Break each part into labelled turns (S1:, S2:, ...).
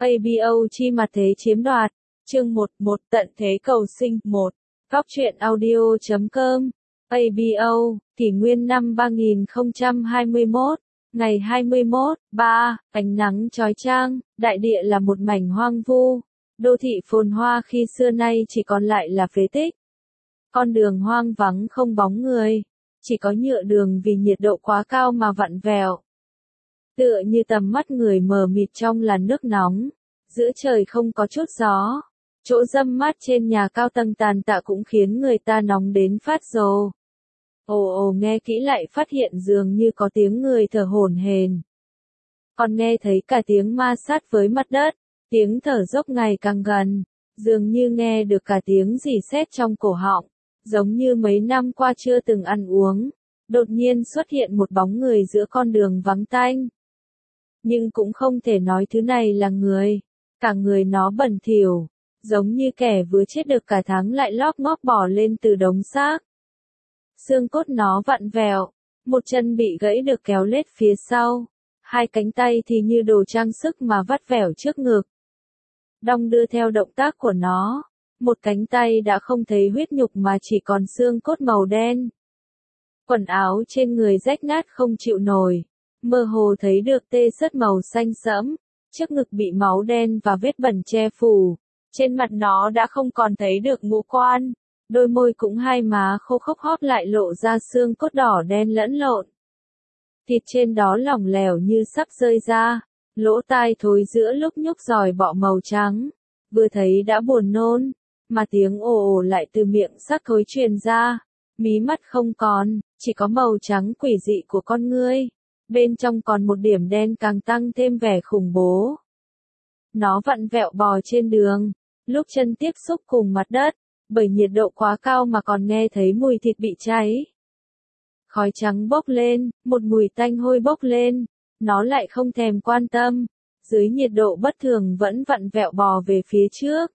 S1: ABO chi mặt thế chiếm đoạt. Chương 11 Tận thế cầu sinh 1. Góc truyện audio.com. ABO, kỷ nguyên năm 3021. Ngày 21/3, ánh nắng chói chang, đại địa là một mảnh hoang vu. Đô thị phồn hoa khi xưa nay chỉ còn lại là phế tích. Con đường hoang vắng không bóng người, chỉ có nhựa đường vì nhiệt độ quá cao mà vặn vẹo. Tựa như tầm mắt người mờ mịt trong làn nước nóng, giữa trời không có chút gió. Chỗ râm mát trên nhà cao tầng tàn tạ cũng khiến người ta nóng đến phát rồ. Ồ nghe kỹ lại phát hiện dường như có tiếng người thở hổn hển. Còn nghe thấy cả tiếng ma sát với mặt đất, tiếng thở dốc ngày càng gần, dường như nghe được cả tiếng rỉ sét trong cổ họng, giống như mấy năm qua chưa từng ăn uống. Đột nhiên xuất hiện một bóng người giữa con đường vắng tanh. Nhưng cũng không thể nói thứ này là người, cả người nó bẩn thỉu, giống như kẻ vừa chết được cả tháng lại lóp ngóp bò lên từ đống xác. Xương cốt nó vặn vẹo, một chân bị gãy được kéo lết phía sau, hai cánh tay thì như đồ trang sức mà vắt vẻo trước ngực. Đong đưa theo động tác của nó, một cánh tay đã không thấy huyết nhục mà chỉ còn xương cốt màu đen. Quần áo trên người rách nát không chịu nổi, mơ hồ thấy được tê sất màu xanh sẫm, trước ngực bị máu đen và vết bẩn che phủ, trên mặt nó đã không còn thấy được ngũ quan, đôi môi cũng hai má khô khốc hóp lại lộ ra xương cốt đỏ đen lẫn lộn. Thịt trên đó lỏng lẻo như sắp rơi ra, lỗ tai thối giữa lúc nhúc giòi bọ màu trắng, vừa thấy đã buồn nôn, mà tiếng ồ ồ lại từ miệng xác thối truyền ra, mí mắt không còn, chỉ có màu trắng quỷ dị của con ngươi, bên trong còn một điểm đen càng tăng thêm vẻ khủng bố. Nó vặn vẹo bò trên đường, lúc chân tiếp xúc cùng mặt đất, bởi nhiệt độ quá cao mà còn nghe thấy mùi thịt bị cháy. Khói trắng bốc lên, một mùi tanh hôi bốc lên, nó lại không thèm quan tâm, dưới nhiệt độ bất thường vẫn vặn vẹo bò về phía trước.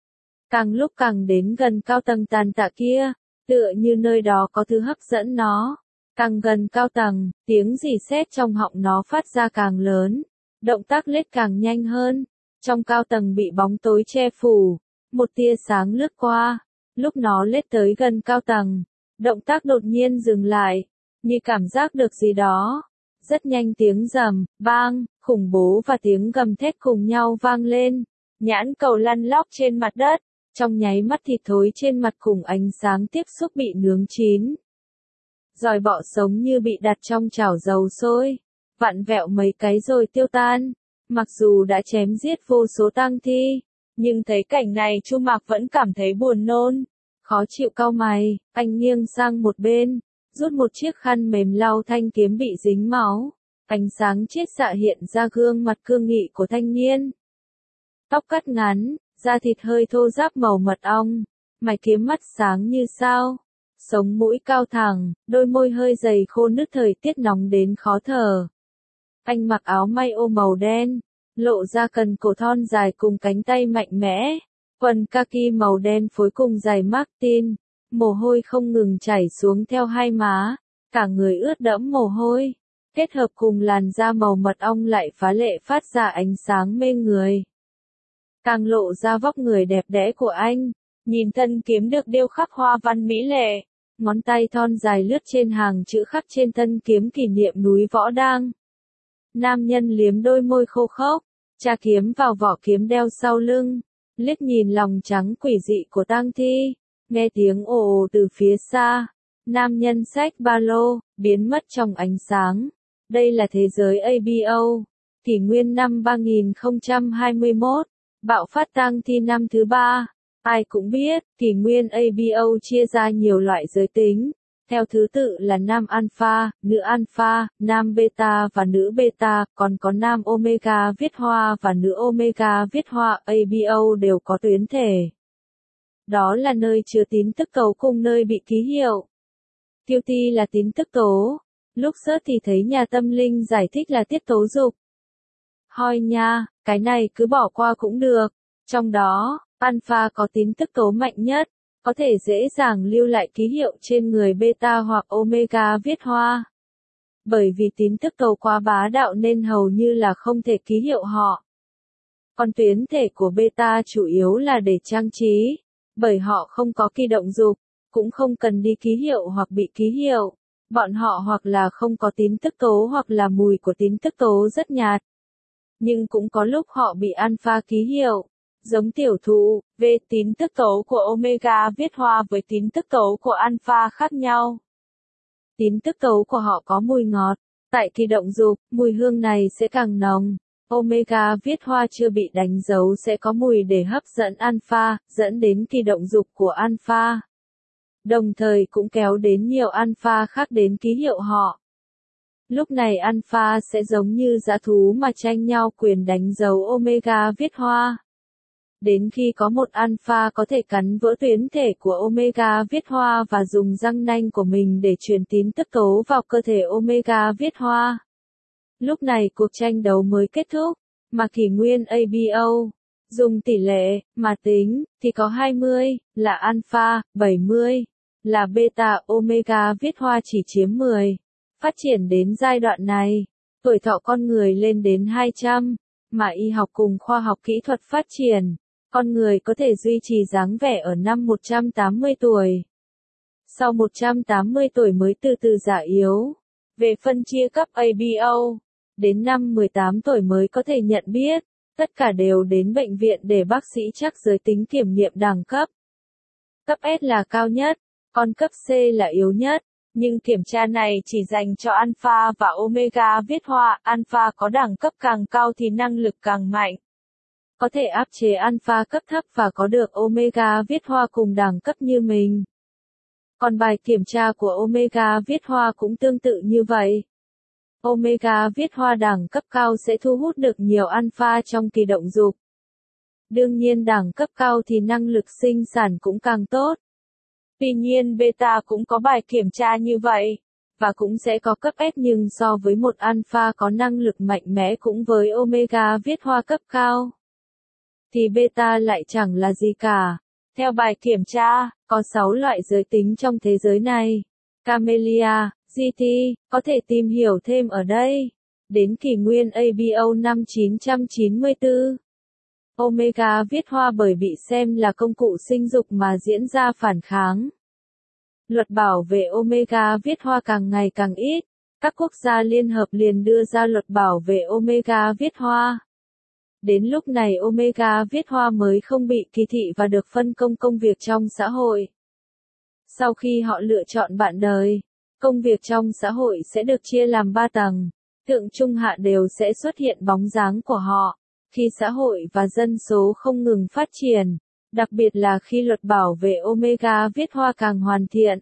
S1: Càng lúc càng đến gần cao tầng tàn tạ kia, tựa như nơi đó có thứ hấp dẫn nó. Càng gần cao tầng, tiếng rỉ sét trong họng nó phát ra càng lớn, động tác lết càng nhanh hơn. Trong cao tầng bị bóng tối che phủ, một tia sáng lướt qua, lúc nó lết tới gần cao tầng, động tác đột nhiên dừng lại, như cảm giác được gì đó. Rất nhanh tiếng rầm, bang, khủng bố và tiếng gầm thét cùng nhau vang lên, nhãn cầu lăn lóc trên mặt đất, trong nháy mắt thịt thối trên mặt cùng ánh sáng tiếp xúc bị nướng chín. Giòi bọ sống như bị đặt trong chảo dầu sôi, vặn vẹo mấy cái rồi tiêu tan. Mặc dù đã chém giết vô số tang thi, nhưng thấy cảnh này Chu Mạc vẫn cảm thấy buồn nôn, khó chịu cau mày, anh nghiêng sang một bên, rút một chiếc khăn mềm lau thanh kiếm bị dính máu, ánh sáng chết xạ hiện ra gương mặt cương nghị của thanh niên. Tóc cắt ngắn, da thịt hơi thô ráp màu mật ong, mày kiếm mắt sáng như sao, sống mũi cao thẳng, đôi môi hơi dày khô nứt thời tiết nóng đến khó thở. Anh mặc áo may ô màu đen, lộ ra cần cổ thon dài cùng cánh tay mạnh mẽ, quần kaki màu đen phối cùng giày Martin, mồ hôi không ngừng chảy xuống theo hai má, cả người ướt đẫm mồ hôi, kết hợp cùng làn da màu mật ong lại phá lệ phát ra ánh sáng mê người. Càng lộ ra vóc người đẹp đẽ của anh, nhìn thân kiếm được điêu khắc hoa văn mỹ lệ, ngón tay thon dài lướt trên hàng chữ khắc trên thân kiếm kỷ niệm núi Võ Đang. Nam nhân liếm đôi môi khô khốc, tra kiếm vào vỏ kiếm đeo sau lưng, liếc nhìn lòng trắng quỷ dị của tang thi, nghe tiếng ồ ồ từ phía xa. Nam nhân xách ba lô, biến mất trong ánh sáng. Đây là thế giới ABO, kỷ nguyên năm 3021, bạo phát tang thi năm thứ 3. Ai cũng biết, kỷ nguyên ABO chia ra nhiều loại giới tính, theo thứ tự là nam alpha, nữ alpha, nam beta và nữ beta, còn có nam omega viết hoa và nữ omega viết hoa. ABO đều có tuyến thể. Đó là nơi chứa tín tức cầu cùng nơi bị ký hiệu. Tiêu ti là tín tức tố. Lúc search thì thấy nhà tâm linh giải thích là tiết tố dục. Hoi nha, cái này cứ bỏ qua cũng được. Trong đó, alpha có tín tức tố mạnh nhất, có thể dễ dàng lưu lại ký hiệu trên người beta hoặc omega viết hoa. Bởi vì tín tức tố quá bá đạo nên hầu như là không thể ký hiệu họ. Còn tuyến thể của beta chủ yếu là để trang trí, bởi họ không có kỳ động dục, cũng không cần đi ký hiệu hoặc bị ký hiệu. Bọn họ hoặc là không có tín tức tố hoặc là mùi của tín tức tố rất nhạt. Nhưng cũng có lúc họ bị alpha ký hiệu. Giống tiểu thụ, về tín tức tố của omega viết hoa với tín tức tố của alpha khác nhau. Tín tức tố của họ có mùi ngọt. Tại kỳ động dục, mùi hương này sẽ càng nồng. Omega viết hoa chưa bị đánh dấu sẽ có mùi để hấp dẫn alpha, dẫn đến kỳ động dục của alpha. Đồng thời cũng kéo đến nhiều alpha khác đến ký hiệu họ. Lúc này alpha sẽ giống như dã thú mà tranh nhau quyền đánh dấu omega viết hoa. Đến khi có một alpha có thể cắn vỡ tuyến thể của omega viết hoa và dùng răng nanh của mình để truyền tín tức tố vào cơ thể omega viết hoa. Lúc này cuộc tranh đấu mới kết thúc, mà kỷ nguyên ABO, dùng tỷ lệ, mà tính, thì có 20, là alpha, 70, là beta, omega viết hoa chỉ chiếm 10. Phát triển đến giai đoạn này, tuổi thọ con người lên đến 200, mà y học cùng khoa học kỹ thuật phát triển, con người có thể duy trì dáng vẻ ở năm 180 tuổi. Sau 180 tuổi mới từ từ già yếu. Về phân chia cấp ABO, đến năm 18 tuổi mới có thể nhận biết, tất cả đều đến bệnh viện để bác sĩ chắc giới tính kiểm nghiệm đẳng cấp. Cấp S là cao nhất, còn cấp C là yếu nhất, nhưng kiểm tra này chỉ dành cho alpha và omega viết hoa, alpha có đẳng cấp càng cao thì năng lực càng mạnh. Có thể áp chế alpha cấp thấp và có được omega viết hoa cùng đẳng cấp như mình. Còn bài kiểm tra của omega viết hoa cũng tương tự như vậy. Omega viết hoa đẳng cấp cao sẽ thu hút được nhiều alpha trong kỳ động dục. Đương nhiên đẳng cấp cao thì năng lực sinh sản cũng càng tốt. Tuy nhiên beta cũng có bài kiểm tra như vậy, và cũng sẽ có cấp S nhưng so với một alpha có năng lực mạnh mẽ cũng với omega viết hoa cấp cao, thì beta lại chẳng là gì cả. Theo bài kiểm tra, có 6 loại giới tính trong thế giới này. Camellia, GT, có thể tìm hiểu thêm ở đây. Đến kỷ nguyên ABO năm 994. Omega viết hoa bởi bị xem là công cụ sinh dục mà diễn ra phản kháng. Luật bảo vệ omega viết hoa càng ngày càng ít. Các quốc gia liên hợp liền đưa ra luật bảo vệ omega viết hoa. Đến lúc này omega viết hoa mới không bị kỳ thị và được phân công công việc trong xã hội. Sau khi họ lựa chọn bạn đời, công việc trong xã hội sẽ được chia làm 3 tầng. Thượng trung hạ đều sẽ xuất hiện bóng dáng của họ. Khi xã hội và dân số không ngừng phát triển, đặc biệt là khi luật bảo vệ omega viết hoa càng hoàn thiện.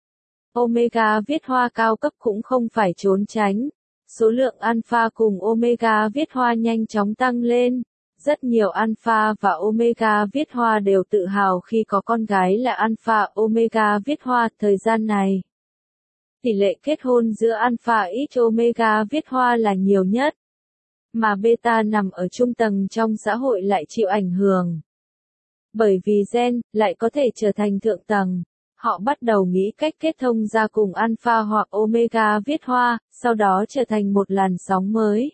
S1: Omega viết hoa cao cấp cũng không phải trốn tránh. Số lượng alpha cùng omega viết hoa nhanh chóng tăng lên. Rất nhiều alpha và omega viết hoa đều tự hào khi có con gái là alpha omega viết hoa thời gian này. Tỷ lệ kết hôn giữa alpha x omega viết hoa là nhiều nhất, mà beta nằm ở trung tầng trong xã hội lại chịu ảnh hưởng. Bởi vì gen lại có thể trở thành thượng tầng, họ bắt đầu nghĩ cách kết thông ra cùng alpha hoặc omega viết hoa, sau đó trở thành một làn sóng mới.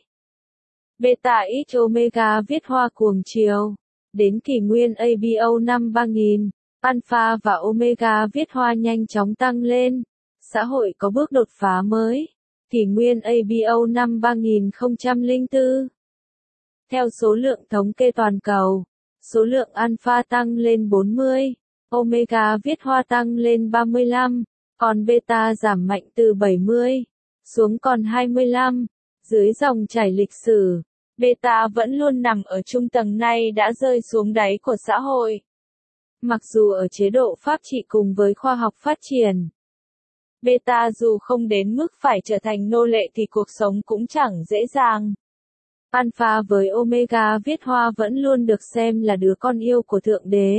S1: Beta x omega viết hoa cuồng chiều. Đến kỷ nguyên ABO năm 3000, alpha và omega viết hoa nhanh chóng tăng lên. Xã hội có bước đột phá mới. Kỷ nguyên ABO năm 3004. Theo số lượng thống kê toàn cầu, số lượng alpha tăng lên 40, omega viết hoa tăng lên 35, còn beta giảm mạnh từ 70 xuống còn 25. Dưới dòng chảy lịch sử, beta vẫn luôn nằm ở trung tầng nay đã rơi xuống đáy của xã hội. Mặc dù ở chế độ pháp trị cùng với khoa học phát triển, beta dù không đến mức phải trở thành nô lệ thì cuộc sống cũng chẳng dễ dàng. Alpha với omega viết hoa vẫn luôn được xem là đứa con yêu của Thượng Đế.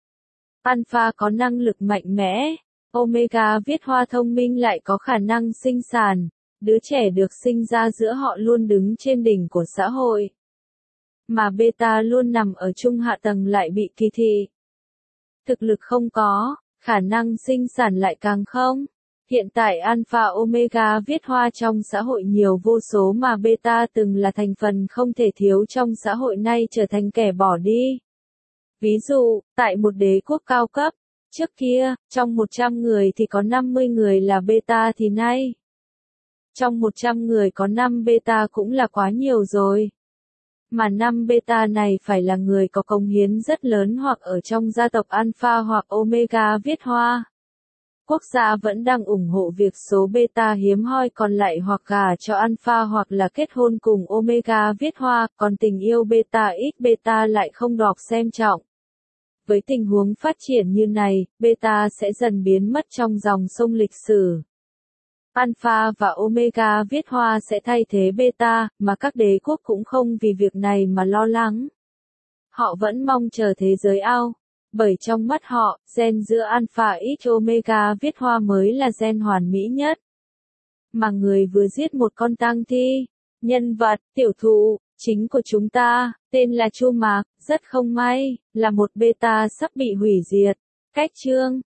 S1: Alpha có năng lực mạnh mẽ, omega viết hoa thông minh lại có khả năng sinh sản, đứa trẻ được sinh ra giữa họ luôn đứng trên đỉnh của xã hội. Mà beta luôn nằm ở trung hạ tầng lại bị kỳ thị. Thực lực không có, khả năng sinh sản lại càng không. Hiện tại alpha omega viết hoa trong xã hội nhiều vô số mà beta từng là thành phần không thể thiếu trong xã hội nay trở thành kẻ bỏ đi. Ví dụ, tại một đế quốc cao cấp, trước kia, trong 100 người thì có 50 người là beta thì nay, trong 100 người có 5 beta cũng là quá nhiều rồi. Mà 5 beta này phải là người có cống hiến rất lớn hoặc ở trong gia tộc alpha hoặc omega viết hoa. Quốc gia vẫn đang ủng hộ việc số beta hiếm hoi còn lại hoặc gả cho alpha hoặc là kết hôn cùng omega viết hoa, còn tình yêu beta ít beta lại không đọc xem trọng. Với tình huống phát triển như này, beta sẽ dần biến mất trong dòng sông lịch sử. Alpha và omega viết hoa sẽ thay thế beta, mà các đế quốc cũng không vì việc này mà lo lắng. Họ vẫn mong chờ thế giới ao. Bởi trong mắt họ, gen giữa alpha x omega viết hoa mới là gen hoàn mỹ nhất. Mà người vừa giết một con tang thi, nhân vật, tiểu thụ, chính của chúng ta, tên là Chu Mạc, rất không may, là một beta sắp bị hủy diệt. Cách chương